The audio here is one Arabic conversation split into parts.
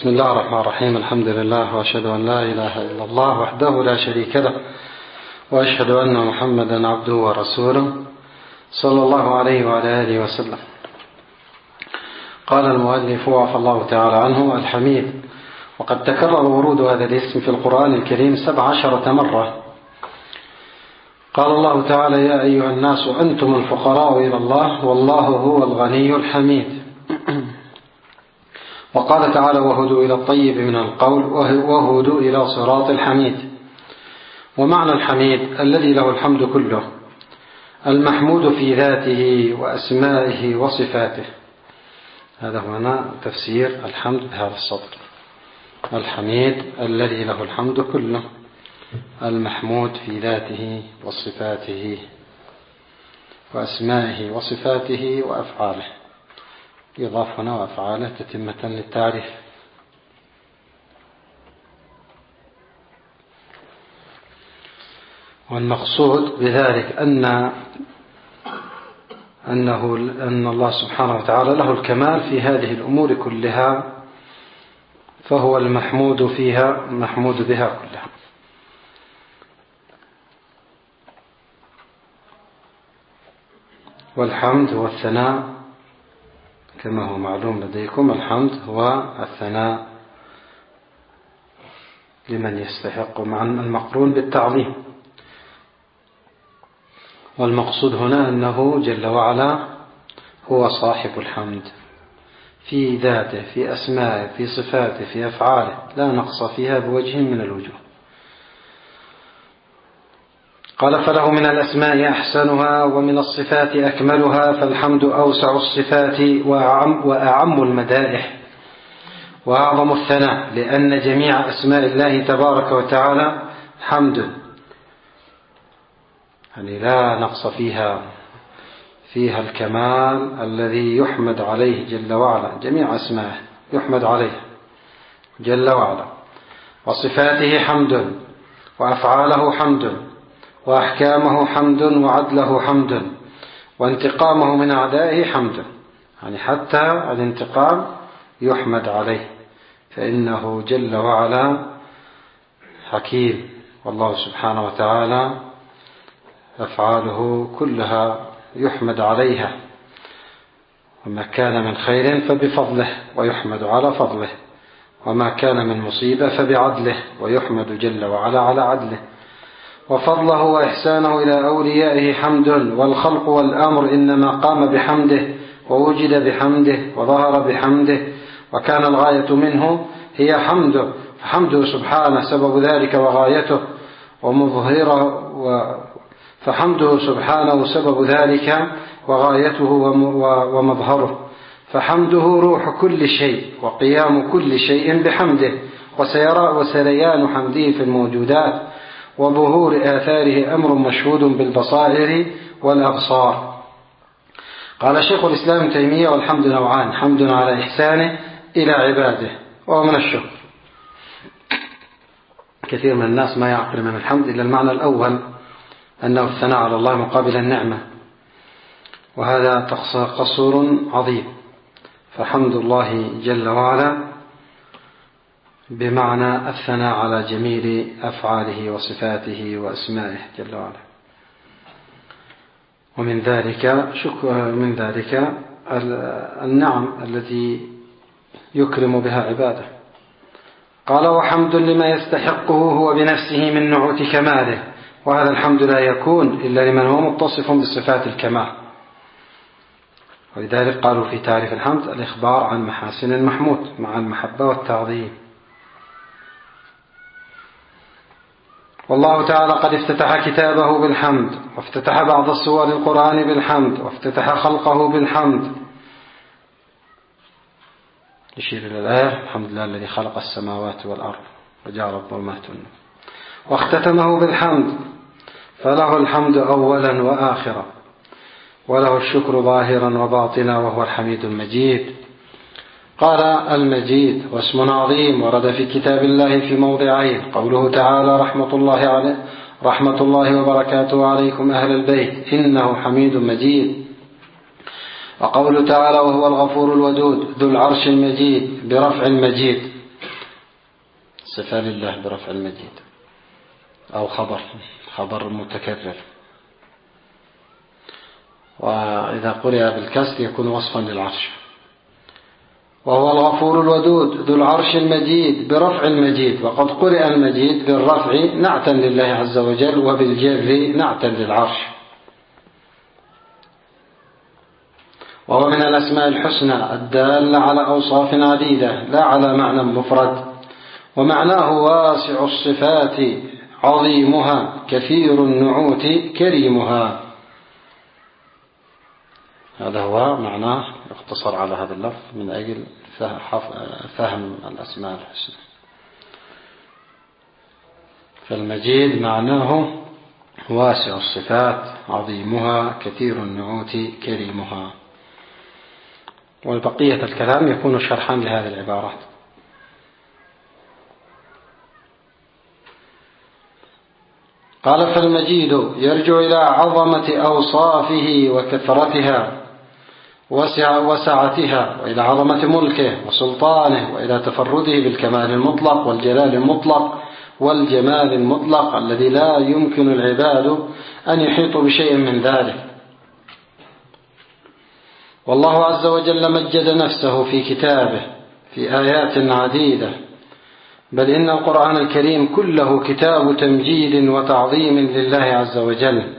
بسم الله الرحمن الرحيم. الحمد لله وأشهد أن لا إله إلا الله وحده لا شريك له، وأشهد أن محمدا عبده ورسوله صلى الله عليه وعلى آله وسلم. قال المؤلف وعفى الله تعالى عنه: الحميد. وقد تكرر ورود هذا الاسم في القرآن الكريم 17 مرة. قال الله تعالى: يا أيها الناس أنتم الفقراء إلى الله والله هو الغني الحميد. وقال تعالى: وهدوا إلى الطيب من القول وهدوا إلى صراط الحميد. ومعنى الحميد الذي له الحمد كله، المحمود في ذاته وأسمائه وصفاته. هذا هنا تفسير الحمد بهذا السطر: الحميد الذي له الحمد كله، المحمود في ذاته وصفاته وأسمائه وصفاته وأفعاله. يضاف هنا وأفعاله تتمة للتعريف. والمقصود بذلك أن الله سبحانه وتعالى له الكمال في هذه الأمور كلها، فهو المحمود فيها محمود بها كلها. والحمد هو الثناء كما هو معلوم لديكم. الحمد هو الثناء لمن يستحق، مع المقرون بالتعظيم. والمقصود هنا أنه جل وعلا هو صاحب الحمد في ذاته، في أسمائه، في صفاته، في أفعاله، لا نقص فيها بوجه من الوجوه. قال: فله من الأسماء أحسنها ومن الصفات أكملها، فالحمد أوسع الصفات وأعم المدائح وأعظم الثناء، لأن جميع أسماء الله تبارك وتعالى حمد، يعني لا نقص فيها الكمال الذي يحمد عليه جل وعلا. جميع أسمائه يحمد عليه جل وعلا، وصفاته حمد، وأفعاله حمد، وأحكامه حمد، وعدله حمد، وانتقامه من أعدائه حمد، يعني حتى الانتقام يحمد عليه، فإنه جل وعلا حكيم. والله سبحانه وتعالى أفعاله كلها يحمد عليها، وما كان من خير فبفضله ويحمد على فضله، وما كان من مصيبة فبعدله ويحمد جل وعلا على عدله. وفضله وإحسانه إلى أوليائه حمد، والخلق والأمر إنما قام بحمده ووجد بحمده وظهر بحمده، وكان الغاية منه هي حمده، فحمده سبحانه سبب ذلك وغايته ومظهره، فحمده سبحانه سبب ذلك وغايته ومظهره. فحمده روح كل شيء وقيام كل شيء بحمده، وسريان حمده في الموجودات، وظهور آثاره أمر مشهود بالبصائر والأبصار. قال شيخ الإسلام ابن تيمية: والحمد نوعان: حمد على إحسانه إلى عباده، وهو من الشكر. كثير من الناس ما يعقل من الحمد إلا المعنى الأول، أنه الثناء على الله مقابل النعمة، وهذا قصور عظيم. فحمد الله جل وعلا بمعنى الثناء على جميل أفعاله وصفاته وأسمائه جل وعلا. ومن ذلك النعم التي يكرم بها عباده. قال: وحمد لما يستحقه هو بنفسه من نعوت كماله، وهذا الحمد لا يكون إلا لمن هو متصف بصفات الكمال. ولذلك قالوا في تعريف الحمد: الإخبار عن محاسن المحمود مع المحبة والتعظيم. والله تعالى قد افتتح كتابه بالحمد، وافتتح بعض السور القرآن بالحمد، وافتتح خلقه بالحمد. يشير إلى الآية: الحمد لله الذي خلق السماوات والأرض وجعل الظلمات والنور. واختتمه بالحمد، فله الحمد أولا وآخرا، وله الشكر ظاهرا وباطنا، وهو الحميد المجيد. قال: المجيد واسم عظيم ورد في كتاب الله في موضعين: قوله تعالى: رحمة الله وبركاته عليكم أهل البيت إنه حميد مجيد. وقوله تعالى: وهو الغفور الودود ذو العرش المجيد برفع المجيد. صفة لله برفع المجيد، أو خبر متكرر. وإذا قرئ بالكسر يكون وصفا للعرش. وهو الغفور الودود ذو العرش المجيد برفع المجيد. وقد قرئ المجيد بالرفع نعتا لله عز وجل، وبالجر نعتا للعرش. وهو من الأسماء الحسنى الدالة على أوصاف عديدة لا على معنى مفرد. ومعناه واسع الصفات عظيمها كثير النعوت كريمها. هذا هو معناه اختصر على هذا اللفظ من أجل فهم الأسماء الحسنى. فالمجيد معناه واسع الصفات عظيمها كثير النعوت كريمها. والبقية الكلام يكون شرحا لهذه العبارات. قال: فالمجيد يرجع إلى عظمة أوصافه وكثرتها وسعتها، وإلى عظمة ملكه وسلطانه، وإلى تفرده بالكمال المطلق والجلال المطلق والجمال المطلق الذي لا يمكن العباد أن يحيطوا بشيء من ذلك. والله عز وجل مجد نفسه في كتابه في آيات عديدة، بل إن القرآن الكريم كله كتاب تمجيد وتعظيم لله عز وجل.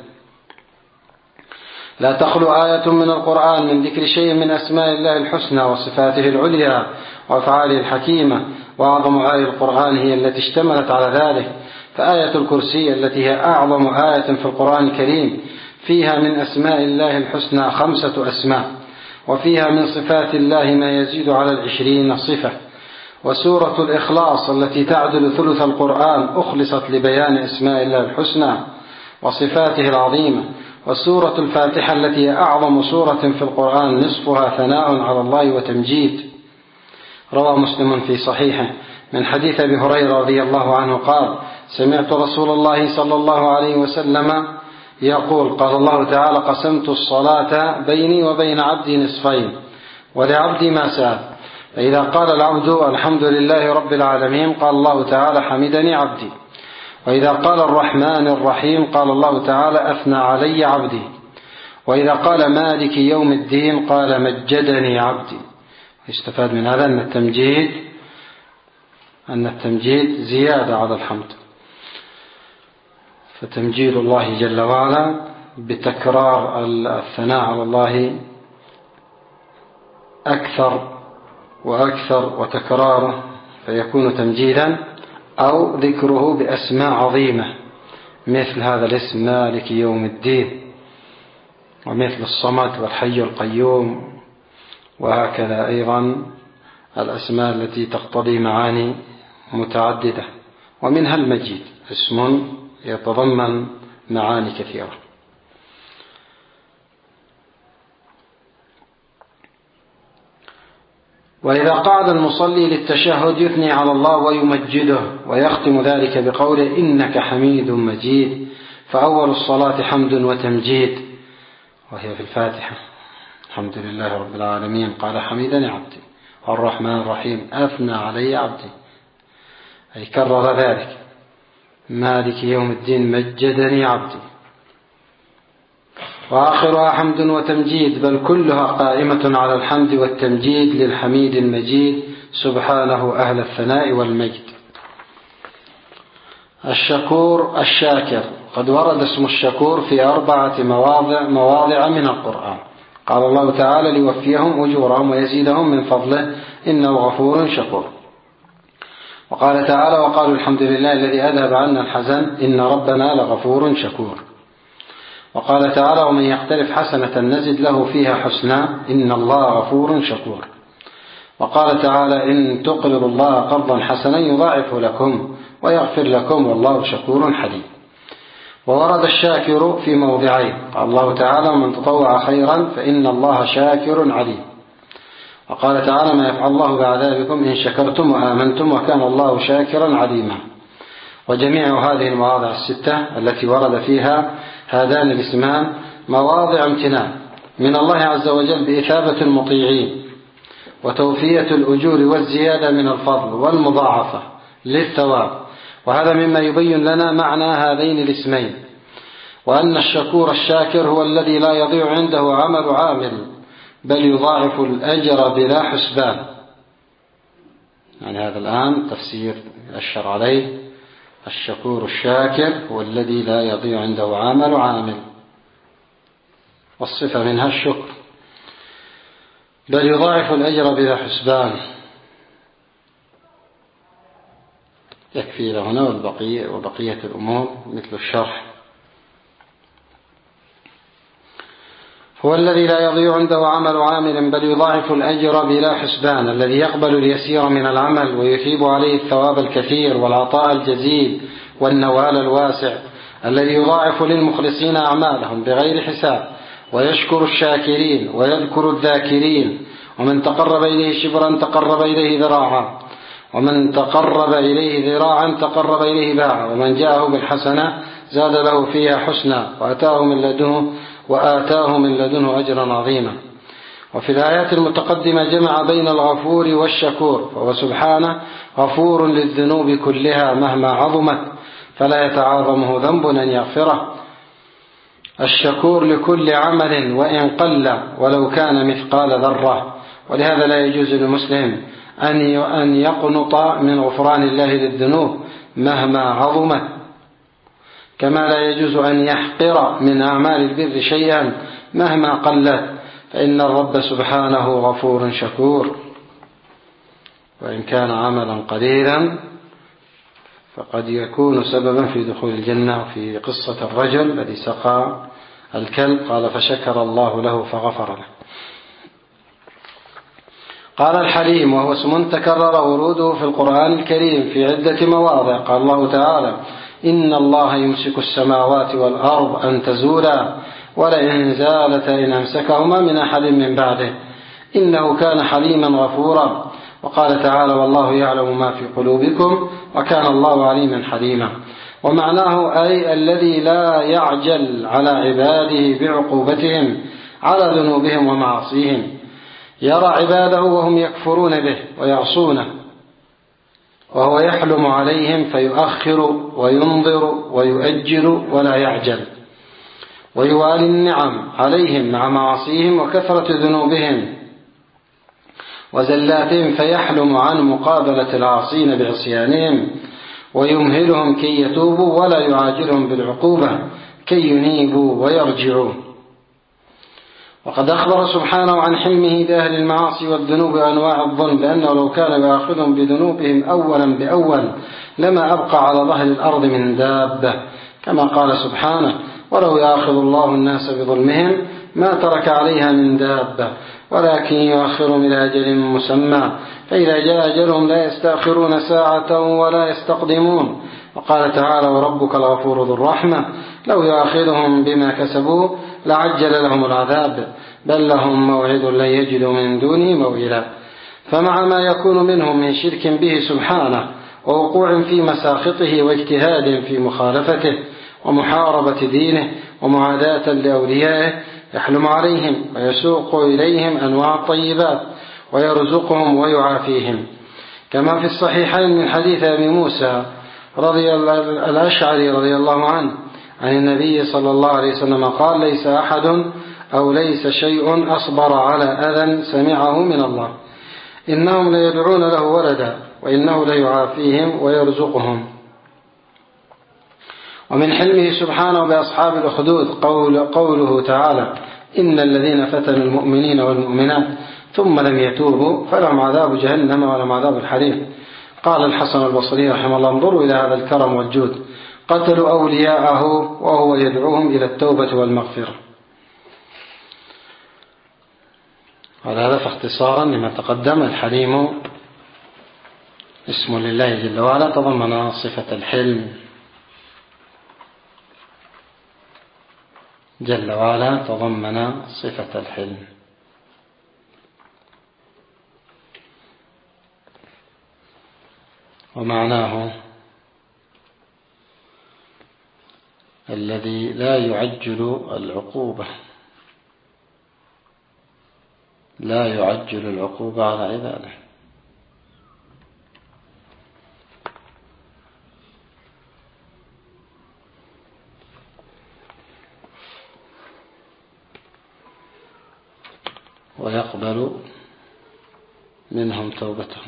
لا تخلو آية من القرآن من ذكر شيء من أسماء الله الحسنى وصفاته العليا وأفعاله الحكيمة. وأعظم آية القرآن هي التي اشتملت على ذلك. فآية الكرسي التي هي أعظم آية في القرآن الكريم فيها من أسماء الله الحسنى 5 أسماء، وفيها من صفات الله ما يزيد على 20 صفة. وسورة الإخلاص التي تعدل ثلث القرآن أخلصت لبيان أسماء الله الحسنى وصفاته العظيمة. وسورة الفاتحة التي هي أعظم سورة في القرآن نصفها ثناء على الله وتمجيد. روى مسلم في صحيحه من حديث أبي هريرة رضي الله عنه قال: سمعت رسول الله صلى الله عليه وسلم يقول: قال الله تعالى: قسمت الصلاة بيني وبين عبدي نصفين، ولعبدي ما سأل. فإذا قال العبد الحمد لله رب العالمين قال الله تعالى: حمدني عبدي. وإذا قال الرحمن الرحيم قال الله تعالى: أثنى علي عبدي. وإذا قال مالك يوم الدين قال: مجدني عبدي. يستفاد من هذا أن التمجيد زيادة على الحمد. فتمجيد الله جل وعلا بتكرار الثناء على الله أكثر وأكثر وتكراره فيكون تمجيدا، أو ذكره بأسماء عظيمة مثل هذا الاسم مالك يوم الدين، ومثل الصمد والحي القيوم، وهكذا أيضا الأسماء التي تقتضي معاني متعددة. ومنها المجيد اسم يتضمن معاني كثيرة. وإذا قعد المصلي للتشهد يثني على الله ويمجده، ويختم ذلك بقوله: إنك حميد مجيد. فأول الصلاة حمد وتمجيد، وهي في الفاتحة: الحمد لله رب العالمين قال: حمدني عبدي. الرحمن الرحيم: أثنى علي عبدي، أي كرر ذلك. مالك يوم الدين: مجدني عبدي. وآخرها حمد وتمجيد، بل كلها قائمة على الحمد والتمجيد للحميد المجيد سبحانه أهل الثناء والمجد. الشكور الشاكر. قد ورد اسم الشكور في 4 مواضع من القرآن. قال الله تعالى: ليوفيهم أجورهم ويزيدهم من فضله إنه غفور شكور. وقال تعالى: وقالوا الحمد لله الذي أذهب عنا الحزن إن ربنا لغفور شكور. وقال تعالى: ومن يقترف حسنة نزد له فيها حسنا إن الله غفور شكور. وقال تعالى: إن تقرضوا الله قرضا حسنا يضاعفه لكم ويغفر لكم والله شكور حليم. وورد الشاكر في موضعين. قال الله تعالى: ومن تطوع خيرا فإن الله شاكر عليم. وقال تعالى: ما يفعل الله بعذابكم إن شكرتم وآمنتم وكان الله شاكرا عليما. وجميع هذه المواضع 6 التي ورد فيها هذان الاسمان مواضع امتنان من الله عز وجل بإثابة المطيعين وتوفية الأجور والزيادة من الفضل والمضاعفة للثواب. وهذا مما يبين لنا معنى هذين الاسمين، وأن الشكور الشاكر هو الذي لا يضيع عنده عمل عامل بل يضاعف الأجر بلا حسبان. يعني هذا الآن تفسير أشر عليه: الشكور الشاكر هو الذي لا يضيع عنده عمل عامل، والصفة منها الشكر، بل يضاعف الأجر بلا حسبان. يكفي هنا وبقية الأمور مثل الشرح. هو الذي لا يضيع عنده عمل عامل بل يضاعف الأجر بلا حسبان، الذي يقبل اليسير من العمل ويثيب عليه الثواب الكثير والعطاء الجزيل والنوال الواسع، الذي يضاعف للمخلصين أعمالهم بغير حساب، ويشكر الشاكرين ويذكر الذاكرين. ومن تقرب إليه شبرا تقرب إليه ذراعا، ومن تقرب إليه ذراعا تقرب إليه باعا، ومن جاءه بالحسنة زاد له فيها حسنا وآتاه من لدنه أجرا عظيما. وفي الآيات المتقدمة جمع بين الغفور والشكور، فهو سبحانه غفور للذنوب كلها مهما عظمت، فلا يتعاظمه ذنب أن يغفره. الشكور لكل عمل وإن قل ولو كان مثقال ذرة، ولهذا لا يجوز للمسلم أن يقنط من غفران الله للذنوب مهما عظمت، كما لا يجوز أن يحقر من أعمال البر شيئا مهما قلت، فإن الرب سبحانه غفور شكور. وإن كان عملا قليلا فقد يكون سببا في دخول الجنة. في قصة الرجل الذي سقى الكلب قال: فشكر الله له فغفر له. قال: الحليم وهو اسم تكرر وروده في القرآن الكريم في عدة مواضع. قال الله تعالى: إن الله يمسك السماوات والأرض أن تزولا ولئن زالتا إن أمسكهما من أحد من بعده إنه كان حليما غفورا. وقال تعالى: والله يعلم ما في قلوبكم وكان الله عليما حليما. ومعناه أي الذي لا يعجل على عباده بعقوبتهم على ذنوبهم ومعاصيهم، يرى عباده وهم يكفرون به ويعصونه، وهو يحلم عليهم فيؤخر وينظر ويؤجل ولا يعجل، ويوالي النعم عليهم مع معاصيهم وكثرة ذنوبهم وزلاتهم، فيحلم عن مقابلة العاصين بعصيانهم ويمهلهم كي يتوبوا ولا يعاجلهم بالعقوبة كي ينيبوا ويرجعوا. وقد أخبر سبحانه عن حلمه بأهل المعاصي والذنوب وأنواع الظلم، بأنه لو كان يأخذهم بذنوبهم أولا بأول لما أبقى على ظهر الأرض من دابة، كما قال سبحانه: ولو يأخذ الله الناس بظلمهم ما ترك عليها من دابة ولكن يؤخرهم إلى أجل مسمى فإذا جاء أجلهم لا يستأخرون ساعة ولا يستقدمون. وقال تعالى: وربك الغفور ذو الرحمة لو يأخذهم بما كسبوا لعجل لهم العذاب بل لهم موعد لن يجدوا من دونه موئلا. فمع ما يكون منهم من شرك به سبحانه ووقوع في مساخطه واجتهاد في مخالفته ومحاربة دينه ومعاداة لأوليائه يحلم عليهم ويسوق إليهم أنواع الطيبات ويرزقهم ويعافيهم، كما في الصحيحين من حديث أبي موسى الأشعري رضي الله عنه عن النبي صلى الله عليه وسلم قال: ليس أحد أو ليس شيء أصبر على أذى سمعه من الله، إنهم ليدعون له ولدا وإنه ليعافيهم ويرزقهم. ومن حلمه سبحانه بأصحاب الأخدود قوله تعالى: إن الذين فتنوا المؤمنين والمؤمنات ثم لم يتوبوا فلهم عذاب جهنم ولهم عذاب الحريق. قال الحسن البصري رحمه الله: انظروا إلى هذا الكرم والجود، قتلوا أولياءه وهو يدعوهم إلى التوبة والمغفرة. وهذا فاختصارا لما تقدم: الحليم اسم لله جل وعلا تضمن صفة الحلم جل وعلا، تضمن صفة الحلم. ومعناه الذي لا يعجل العقوبة، لا يعجل العقوبة على عباده. ويقبل منهم توبتهم.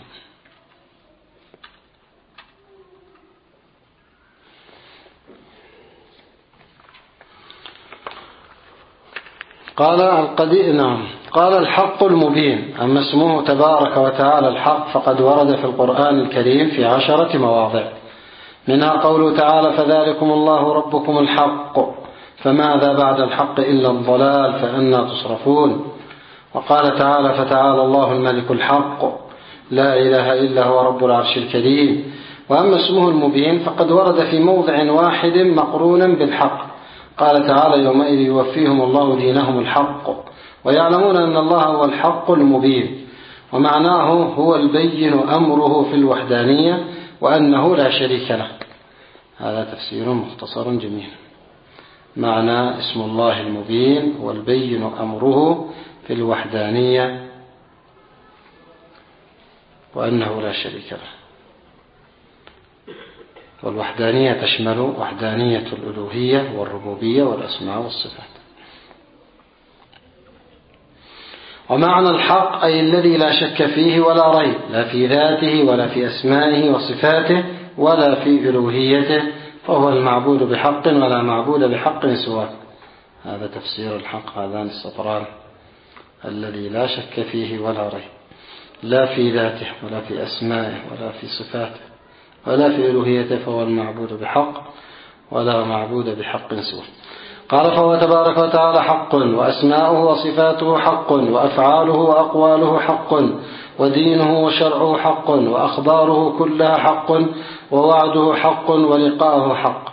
قال الحق المبين. أما اسمه تبارك وتعالى الحق فقد ورد في القرآن الكريم في 10 مواضع، منها قوله تعالى: فذلكم الله ربكم الحق فماذا بعد الحق إلا الضلال فأنى تصرفون. وقال تعالى: فتعالى الله الملك الحق لا إله إلا هو رب العرش الكريم. وأما اسمه المبين فقد ورد في موضع واحد مقرونا بالحق، قال تعالى: يومئذ يوفيهم الله دينهم الحق ويعلمون أن الله هو الحق المبين. ومعناه هو البين أمره في الوحدانية وأنه لا شريك له. هذا تفسير مختصر جميل. معنى اسم الله المبين هو البين أمره في الوحدانية وأنه لا شريك له. والوحدانية تشمل وحدانية الألوهية والربوبية والأسماء والصفات. ومعنى الحق أي الذي لا شك فيه ولا ريب، لا في ذاته ولا في أسمائه وصفاته ولا في ألوهيته، فهو المعبود بحق ولا معبود بحق سواه. هذا تفسير الحق، هذان السطران: الذي لا شك فيه ولا ريب، لا في ذاته ولا في أسمائه ولا في صفاته ولا في ألوهيته، فهو المعبود بحق ولا معبود بحق سواه. قال: فهو تبارك وتعالى حق، وأسماؤه وصفاته حق، وأفعاله وأقواله حق، ودينه وشرعه حق، وأخباره كلها حق، ووعده حق، ولقاؤه حق.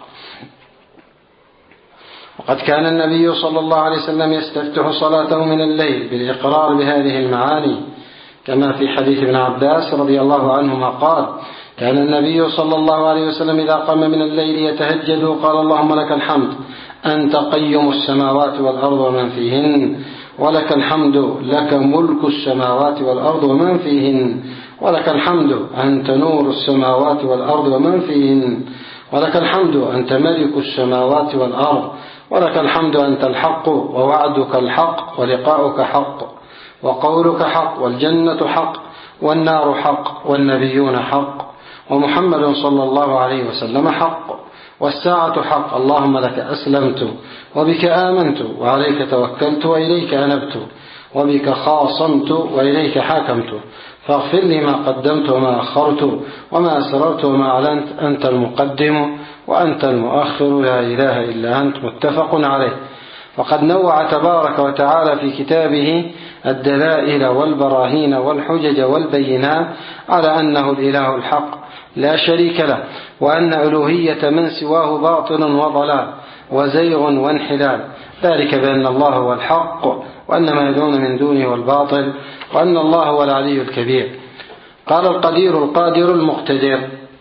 وقد كان النبي صلى الله عليه وسلم يستفتح صلاته من الليل بالإقرار بهذه المعاني، كما في حديث ابن عباس رضي الله عنهما قال: كان النبي صلى الله عليه وسلم إذا قام من الليل يتهجد قال: اللهم لك الحمد أنت قيم السماوات والأرض ومن فيهن، ولك الحمد لك ملك السماوات والأرض ومن فيهن، ولك الحمد أنت نور السماوات والأرض ومن فيهن، ولك الحمد أنت ملك السماوات والأرض، ولك الحمد أنت الحق ووعدك الحق ولقاؤك حق وقولك حق والجنة حق والنار حق والنبيون حق ومحمد صلى الله عليه وسلم حق والساعة حق. اللهم لك أسلمت وبك آمنت وعليك توكلت وإليك أنبت وبك خاصمت وإليك حاكمت، فاغفر لي ما قدمت وما أخرت وما أسررت وما أعلنت، أنت المقدم وأنت المؤخر لا إله إلا أنت. متفق عليه. وقد نوع تبارك وتعالى في كتابه الدلائل والبراهين والحجج والبينات على أنه الإله الحق لا شريك له، وأن ألوهية من سواه باطل وضلال وزيغ وانحلال، ذلك بأن الله هو الحق وأن ما يدعون من دونه هو الباطل، وأن الله هو العلي الكبير. قال: القدير القادر المقتدر.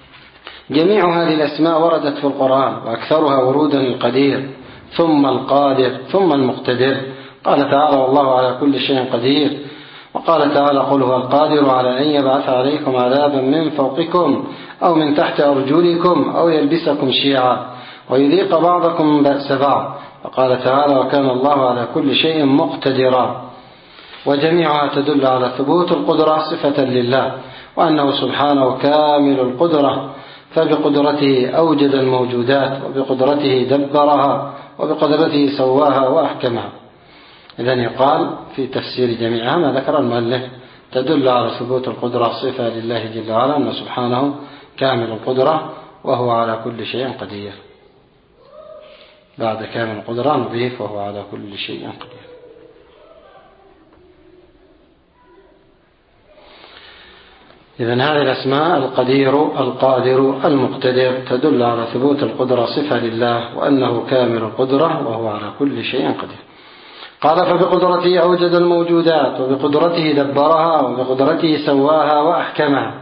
جميع هذه الأسماء وردت في القرآن، وأكثرها ورودا القدير ثم القادر ثم المقتدر. قال تعالى: والله على كل شيء قدير. وقال تعالى: قل هو القادر على أن يبعث عليكم عذابا من فوقكم أو من تحت أرجلكم أو يلبسكم شيعا ويذيق بعضكم بأس بعض. وقال تعالى: وكان الله على كل شيء مقتدرا. وجميعها تدل على ثبوت القدرة صفة لله، وأنه سبحانه كامل القدرة، فبقدرته أوجد الموجودات وبقدرته دبرها وبقدرته سواها وأحكمها. إذن يقال في تفسير جميعها ما ذكر المؤلف تدل على ثبوت القدرة صفة لله جل وعلا، أنه سبحانه كامل القدرة وهو على كل شيء قدير. بعد كامل القدرة نضيف وهو على كل شيء قدير. إذن هذه الأسماء القدير القادر المقتدر تدل على ثبوت القدرة صفة لله، وأنه كامل القدرة وهو على كل شيء قدير. قال: فبقدرته أوجد الموجودات وبقدرته دبرها وبقدرته سواها وأحكمها،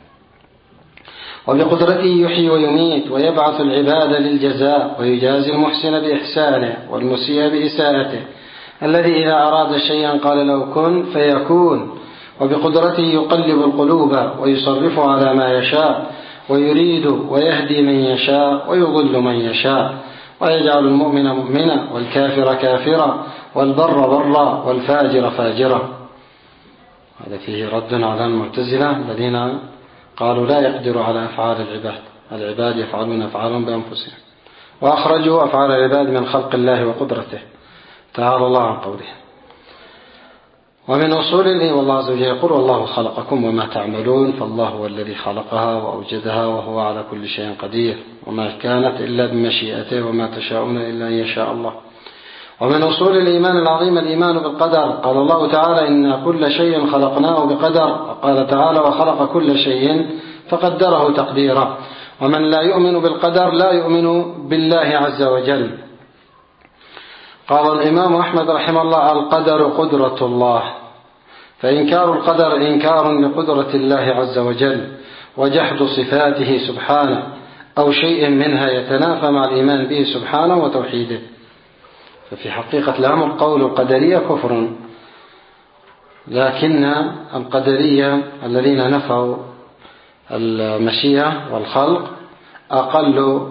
وبقدرته يحيي ويميت ويبعث العباد للجزاء ويجازي المحسن بإحسانه والمسيء بإساءته، الذي إذا أراد شيئا قال له كن فيكون، وبقدرته يقلب القلوب ويصرفها على ما يشاء ويريد ويهدي من يشاء ويضل من يشاء، ويجعل المؤمن مؤمنا والكافر كافرا والبر برا والفاجر فاجرا. هذا فيه رد على المعتزلة الذين قالوا لا يقدر على أفعال العباد، العباد يفعلون أفعالهم بأنفسهم، وأخرجوا أفعال العباد من خلق الله وقدرته تعالى الله عن قوله. ومن أصول والله عز وجل يقول والله خلقكم وما تعملون، فالله هو الذي خلقها وأوجدها وهو على كل شيء قدير، وما كانت إلا بمشيئته وما تشاءون إلا أن يشاء الله. ومن أصول الإيمان العظيم الإيمان بالقدر، قال الله تعالى إن كل شيء خلقناه بقدر، وقال تعالى وخلق كل شيء فقدره تقديرا. ومن لا يؤمن بالقدر لا يؤمن بالله عز وجل. قال الإمام أحمد رحمه الله القدر قدرة الله، فإنكار القدر إنكار لقدرة الله عز وجل وجحد صفاته سبحانه أو شيء منها يتنافى مع الإيمان به سبحانه وتوحيده. ففي حقيقة الأمر قول القدرية كفر، لكن القدرية الذين نفوا المشيئة والخلق أقل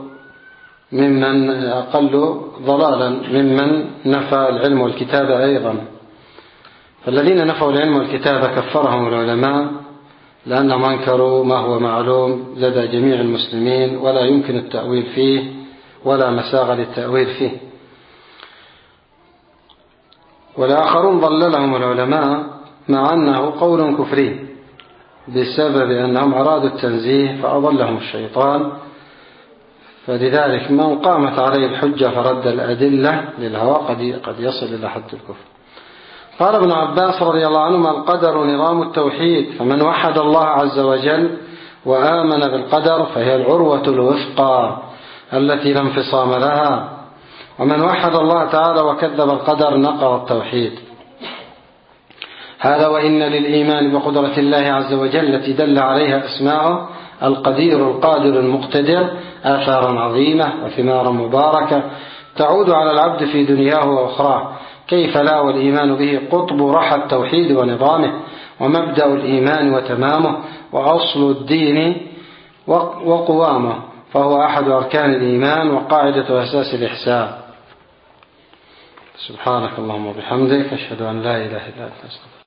ضلالا ممن نفى العلم والكتابة أيضا. فالذين نفوا العلم والكتابة كفرهم العلماء لأنهم أنكروا ما هو معلوم لدى جميع المسلمين ولا يمكن التأويل فيه ولا مساغ للتأويل فيه. والآخرون ضللهم العلماء مع أنه قول كفري بسبب أنهم أرادوا التنزيه فأضلهم الشيطان، فلذلك من قامت عليه الحجة فرد الأدلة للهوى قد يصل إلى حد الكفر. قال ابن عباس رضي الله عنهما القدر نظام التوحيد، فمن وحد الله عز وجل وآمن بالقدر فهي العروة الوثقى التي لا انفصام لها، ومن وحد الله تعالى وكذب القدر نقض التوحيد. هذا وإن للإيمان بقدرة الله عز وجل التي دل عليها أسماؤه القدير القادر المقتدر آثارا عظيمة وثمارا مباركة تعود على العبد في دنياه وأخراه، كيف لا والإيمان به قطب رحى التوحيد ونظامه ومبدأ الإيمان وتمامه وأصل الدين وقوامه، فهو أحد أركان الإيمان وقاعدة أساس الإحسان. سبحانك اللهم وبحمدك أشهد أن لا إله إلا أنت أستغفرك.